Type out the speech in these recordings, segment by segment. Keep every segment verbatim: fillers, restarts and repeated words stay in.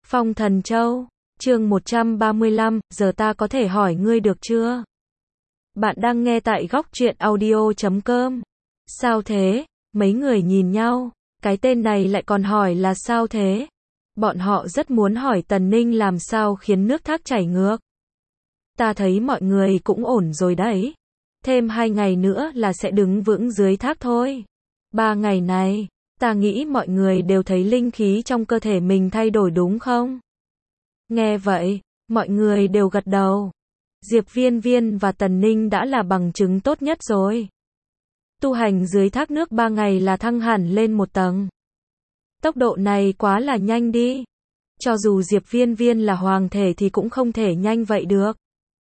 Phong Thần Châu, chương một trăm ba mươi lăm, giờ ta có thể hỏi ngươi được chưa? Bạn đang nghe tại góc truyện audio chấm com. Sao thế? Mấy người nhìn nhau, cái tên này lại còn hỏi là sao thế? Bọn họ rất muốn hỏi Tần Ninh làm sao khiến nước thác chảy ngược. Ta thấy mọi người cũng ổn rồi đấy. Thêm hai ngày nữa là sẽ đứng vững dưới thác thôi. Ba ngày này, ta nghĩ mọi người đều thấy linh khí trong cơ thể mình thay đổi đúng không? Nghe vậy, mọi người đều gật đầu. Diệp Viên Viên và Tần Ninh đã là bằng chứng tốt nhất rồi. Tu hành dưới thác nước ba ngày là thăng hẳn lên một tầng. Tốc độ này quá là nhanh đi. Cho dù Diệp Viên Viên là hoàng thể thì cũng không thể nhanh vậy được.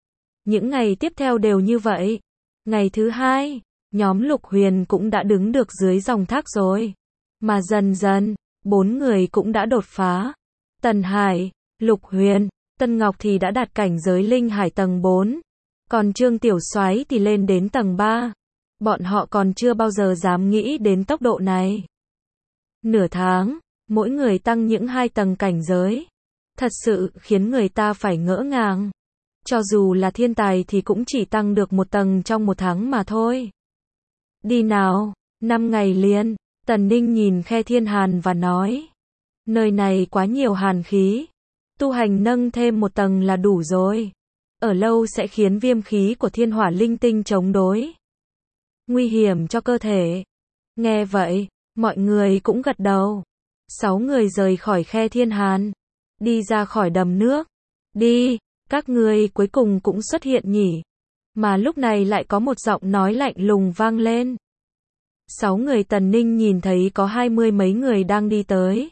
Những ngày tiếp theo đều như vậy. Ngày thứ hai, nhóm Lục Huyền cũng đã đứng được dưới dòng thác rồi. Mà dần dần, bốn người cũng đã đột phá. Tần Hải, Lục Huyền, Tân Ngọc thì đã đạt cảnh giới linh hải tầng bốn. Còn Trương Tiểu Soái thì lên đến tầng ba. Bọn họ còn chưa bao giờ dám nghĩ đến tốc độ này. Nửa tháng, mỗi người tăng những hai tầng cảnh giới. Thật sự khiến người ta phải ngỡ ngàng. Cho dù là thiên tài thì cũng chỉ tăng được một tầng trong một tháng mà thôi. Đi nào, năm ngày liền, Tần Ninh nhìn Khe Thiên Hàn và nói. Nơi này quá nhiều hàn khí. Tu hành nâng thêm một tầng là đủ rồi. Ở lâu sẽ khiến viêm khí của thiên hỏa linh tinh chống đối. Nguy hiểm cho cơ thể. Nghe vậy, mọi người cũng gật đầu. Sáu người rời khỏi Khe Thiên Hàn. Đi ra khỏi đầm nước. Đi, các ngươi cuối cùng cũng xuất hiện nhỉ. Mà lúc này lại có một giọng nói lạnh lùng vang lên. Sáu người Tần Ninh nhìn thấy có hai mươi mấy người đang đi tới.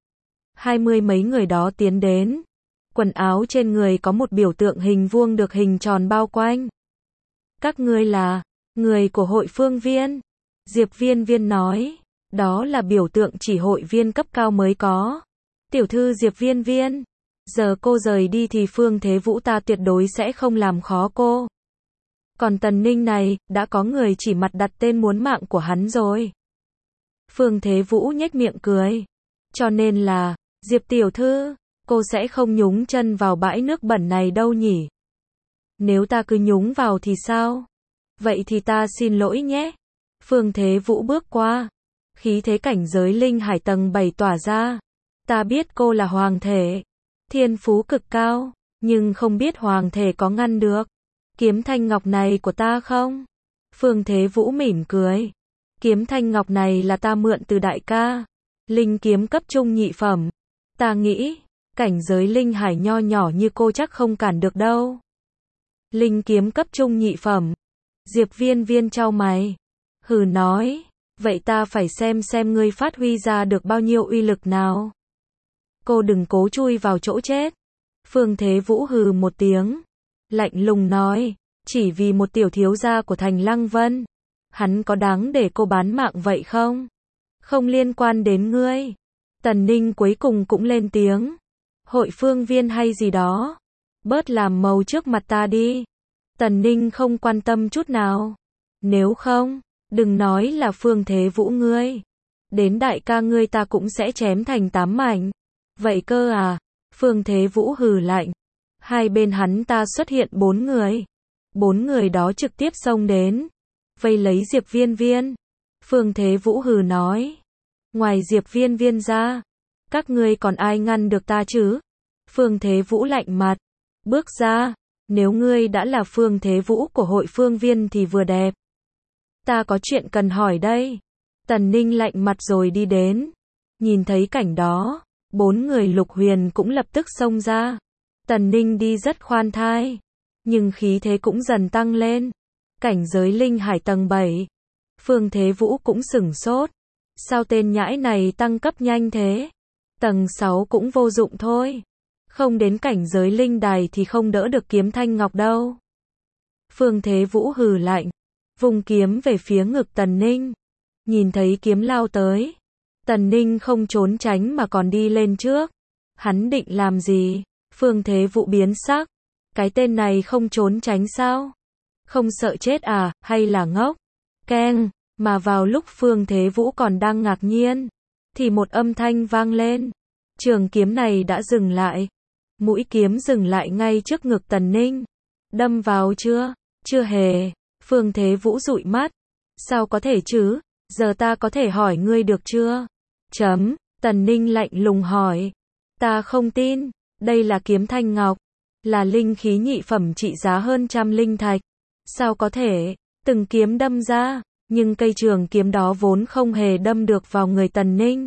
Hai mươi mấy người đó tiến đến. Quần áo trên người có một biểu tượng hình vuông được hình tròn bao quanh. Các ngươi là người của hội phương viên. Diệp Viên Viên nói. Đó là biểu tượng chỉ hội viên cấp cao mới có. Tiểu thư Diệp Viên Viên. Giờ cô rời đi thì Phương Thế Vũ ta tuyệt đối sẽ không làm khó cô. Còn Tần Ninh này, đã có người chỉ mặt đặt tên muốn mạng của hắn rồi. Phương Thế Vũ nhếch miệng cười. Cho nên là, Diệp tiểu thư, cô sẽ không nhúng chân vào bãi nước bẩn này đâu nhỉ? Nếu ta cứ nhúng vào thì sao? Vậy thì ta xin lỗi nhé. Phương Thế Vũ bước qua. Khí thế cảnh giới linh hải tầng bảy tỏa ra. Ta biết cô là hoàng thể. Thiên phú cực cao. Nhưng không biết hoàng thể có ngăn được kiếm thanh ngọc này của ta không? Phương Thế Vũ mỉm cười. Kiếm thanh ngọc này là ta mượn từ đại ca. Linh kiếm cấp trung nhị phẩm. Ta nghĩ, cảnh giới linh hải nho nhỏ như cô chắc không cản được đâu. Linh kiếm cấp trung nhị phẩm. Diệp Viên Viên chau mày. Hừ nói, vậy ta phải xem xem ngươi phát huy ra được bao nhiêu uy lực nào. Cô đừng cố chui vào chỗ chết. Phương Thế Vũ hừ một tiếng. Lạnh lùng nói, chỉ vì một tiểu thiếu gia của thành Lăng Vân. Hắn có đáng để cô bán mạng vậy không? Không liên quan đến ngươi. Tần Ninh cuối cùng cũng lên tiếng. Hội phương viên hay gì đó. Bớt làm màu trước mặt ta đi. Tần Ninh không quan tâm chút nào. Nếu không, đừng nói là Phương Thế Vũ ngươi. Đến đại ca ngươi ta cũng sẽ chém thành tám mảnh. Vậy cơ à? Phương Thế Vũ hừ lạnh. Hai bên hắn ta xuất hiện bốn người. Bốn người đó trực tiếp xông đến. Vây lấy Diệp Viên Viên. Phương Thế Vũ hừ nói. Ngoài Diệp Viên Viên ra, các ngươi còn ai ngăn được ta chứ? Phương Thế Vũ lạnh mặt. Bước ra. Nếu ngươi đã là Phương Thế Vũ của hội phương viên thì vừa đẹp. Ta có chuyện cần hỏi đây. Tần Ninh lạnh mặt rồi đi đến. Nhìn thấy cảnh đó, bốn người Lục Huyền cũng lập tức xông ra. Tần Ninh đi rất khoan thai. Nhưng khí thế cũng dần tăng lên. Cảnh giới linh hải tầng bảy. Phương Thế Vũ cũng sửng sốt. Sao tên nhãi này tăng cấp nhanh thế? Tầng sáu cũng vô dụng thôi. Không đến cảnh giới linh đài thì không đỡ được kiếm thanh ngọc đâu. Phương Thế Vũ hừ lạnh. Vùng kiếm về phía ngực Tần Ninh. Nhìn thấy kiếm lao tới. Tần Ninh không trốn tránh mà còn đi lên trước. Hắn định làm gì? Phương Thế Vũ biến sắc. Cái tên này không trốn tránh sao? Không sợ chết à, hay là ngốc? Keng, mà vào lúc Phương Thế Vũ còn đang ngạc nhiên, thì một âm thanh vang lên. Trường kiếm này đã dừng lại. Mũi kiếm dừng lại ngay trước ngực Tần Ninh. Đâm vào chưa? Chưa hề. Phương Thế Vũ dụi mắt. Sao có thể chứ? Giờ ta có thể hỏi ngươi được chưa? Chấm. Tần Ninh lạnh lùng hỏi. Ta không tin. Đây là kiếm thanh ngọc. Là linh khí nhị phẩm trị giá hơn trăm linh thạch. Sao có thể? Từng kiếm đâm ra. Nhưng cây trường kiếm đó vốn không hề đâm được vào người Tần Ninh.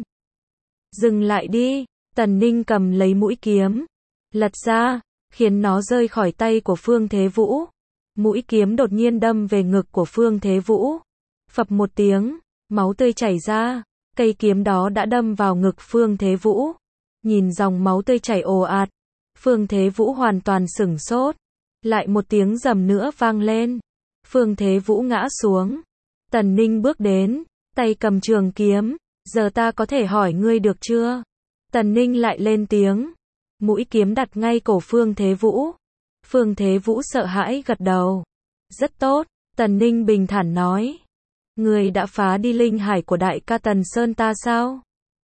Dừng lại đi. Tần Ninh cầm lấy mũi kiếm. Lật ra. Khiến nó rơi khỏi tay của Phương Thế Vũ. Mũi kiếm đột nhiên đâm về ngực của Phương Thế Vũ. Phập một tiếng. Máu tươi chảy ra. Cây kiếm đó đã đâm vào ngực Phương Thế Vũ. Nhìn dòng máu tươi chảy ồ ạt. Phương Thế Vũ hoàn toàn sửng sốt. Lại một tiếng rầm nữa vang lên. Phương Thế Vũ ngã xuống. Tần Ninh bước đến. Tay cầm trường kiếm. Giờ ta có thể hỏi ngươi được chưa? Tần Ninh lại lên tiếng. Mũi kiếm đặt ngay cổ Phương Thế Vũ. Phương Thế Vũ sợ hãi gật đầu. Rất tốt. Tần Ninh bình thản nói. Ngươi đã phá đi linh hải của đại ca Tần Sơn ta sao?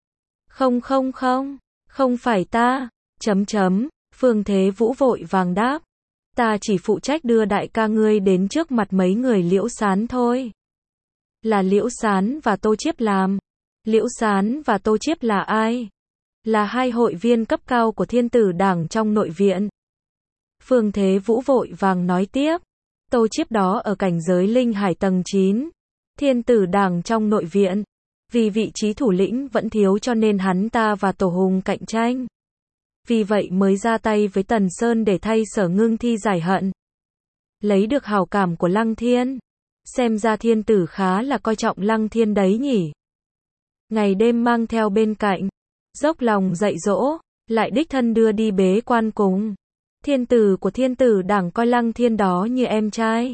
Không không không. Không phải ta. Chấm chấm. Phương Thế Vũ vội vàng đáp. Ta chỉ phụ trách đưa đại ca ngươi đến trước mặt mấy người Liễu Sán thôi. Là Liễu Sán và Tô Chiếp làm. Liễu Sán và Tô Chiếp là ai? Là hai hội viên cấp cao của Thiên Tử Đảng trong nội viện. Phương Thế Vũ vội vàng nói tiếp. Tô Chiếp đó ở cảnh giới linh hải tầng chín. Thiên Tử Đảng trong nội viện. Vì vị trí thủ lĩnh vẫn thiếu cho nên hắn ta và Tổ Hùng cạnh tranh. Vì vậy mới ra tay với Tần Sơn để thay Sở Ngưng Thi giải hận. Lấy được hảo cảm của Lăng Thiên. Xem ra thiên tử khá là coi trọng Lăng Thiên đấy nhỉ. Ngày đêm mang theo bên cạnh. Dốc lòng dạy dỗ. Lại đích thân đưa đi bế quan cùng. Thiên tử của Thiên Tử Đảng coi Lăng Thiên đó như em trai.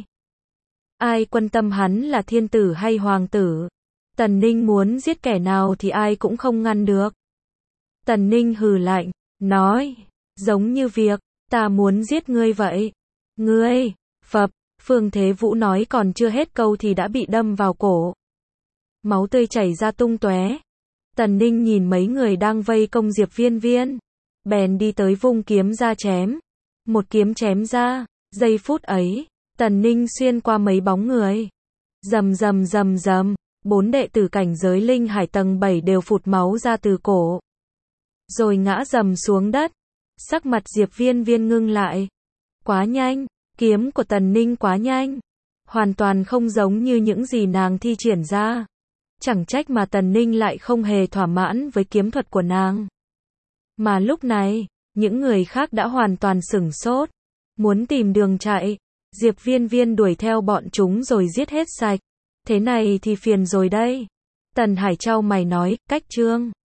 Ai quan tâm hắn là thiên tử hay hoàng tử. Tần Ninh muốn giết kẻ nào thì ai cũng không ngăn được. Tần Ninh hừ lạnh. Nói. Giống như việc. Ta muốn giết ngươi vậy. Ngươi. Phập. Phương Thế Vũ nói còn chưa hết câu thì đã bị đâm vào cổ. Máu tươi chảy ra tung tóe. Tần Ninh nhìn mấy người đang vây công Diệp Viên Viên. Bèn đi tới vung kiếm ra chém. Một kiếm chém ra. Giây phút ấy. Tần Ninh xuyên qua mấy bóng người. Rầm rầm rầm rầm. Bốn đệ tử cảnh giới linh hải tầng bảy đều phụt máu ra từ cổ. Rồi ngã rầm xuống đất. Sắc mặt Diệp Viên Viên ngưng lại. Quá nhanh. Kiếm của Tần Ninh quá nhanh. Hoàn toàn không giống như những gì nàng thi triển ra. Chẳng trách mà Tần Ninh lại không hề thỏa mãn với kiếm thuật của nàng. Mà lúc này, những người khác đã hoàn toàn sửng sốt. Muốn tìm đường chạy. Diệp Viên Viên đuổi theo bọn chúng rồi giết hết sạch. Thế này thì phiền rồi đây. Tần Hải chau mày nói, cách chương.